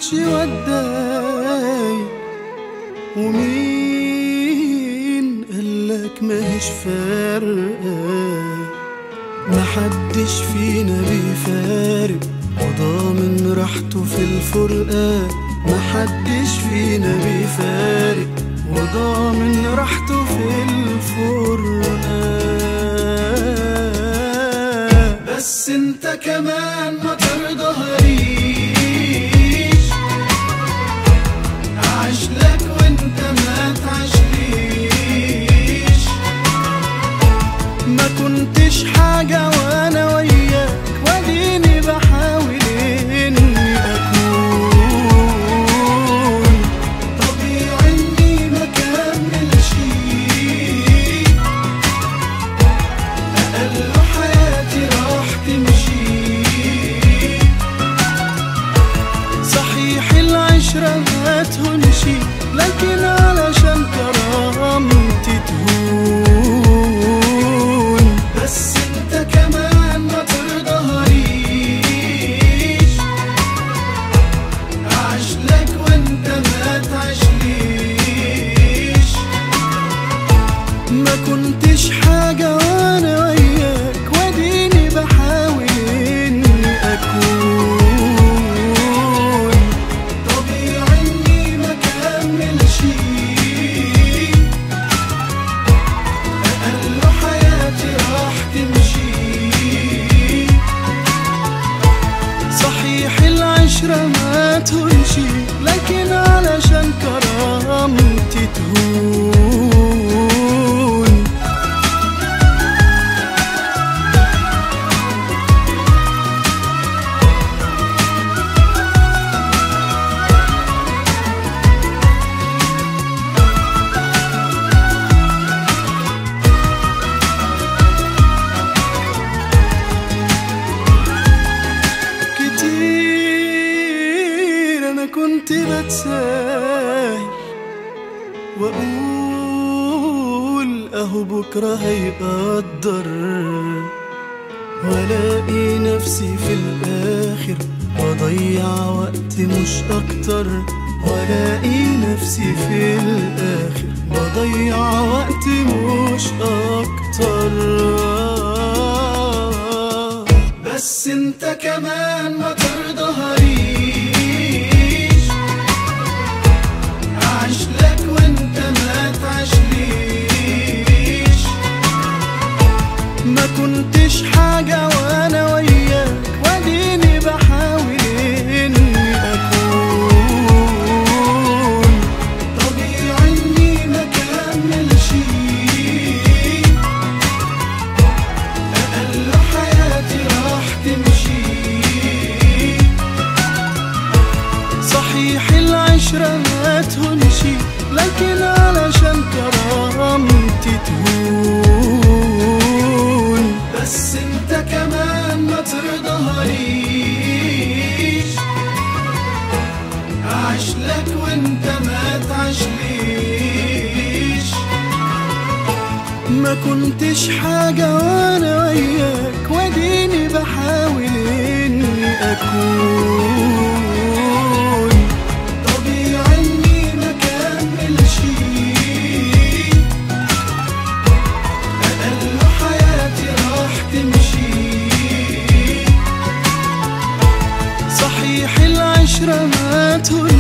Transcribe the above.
امشي واتضايق، ومين قالك ماهيش فارقة؟ محدش فينا بيفارق وضامن راحته في الفرقة، محدش فينا بيفارق وضامن راحته في الفرقة. بس انت كمان ما ترضهريش عاشلك وانت ما تعشليش، ما كنتش حاجة وانا وياك واديني بحاول اني اكون طبيعي اني ما كملش، اقل حياتي راح تمشي. صحيح العشرة ما تهونشي، لكن علشان كرامتي تهون. بس انت كمان ما ترضهريش عاشلك وانت ما تعشليش، ما كنتش حاجة وانا وياك واديني بحاول اني اكون طبيعي اني ما كملش، اقل حياتي راح تمشي. صحيح العشرة ما تهونشي، لكن علشان كرامتي تهون. كتير انا كنت بتساهل واقول اهو بكره هيقدر، والاقي نفسي في الاخر بضيع وقت مش اكتر، والاقي نفسي في الاخر بضيع وقت مش اكتر. بس انت كمان ما ترضهريش عاشلك وانت ما تعشليش، ما كنتش حاجة وانا وياك واديني بحاول اني اكون طبيعي اني ما كملش، اقل حياتي راح تمشي. صحيح العشرة ما تهونشي، لكن علشان كرامتي تهون. بس انت كمان ما ترضهريش عاشلك وانت ما تعشليش، ما كنتش حاجة وانا وياك واديني بحاول اني اكون طبيعي اني ما كملش، اقل حياتي راح تمشي. صحيح العشرة ما تهون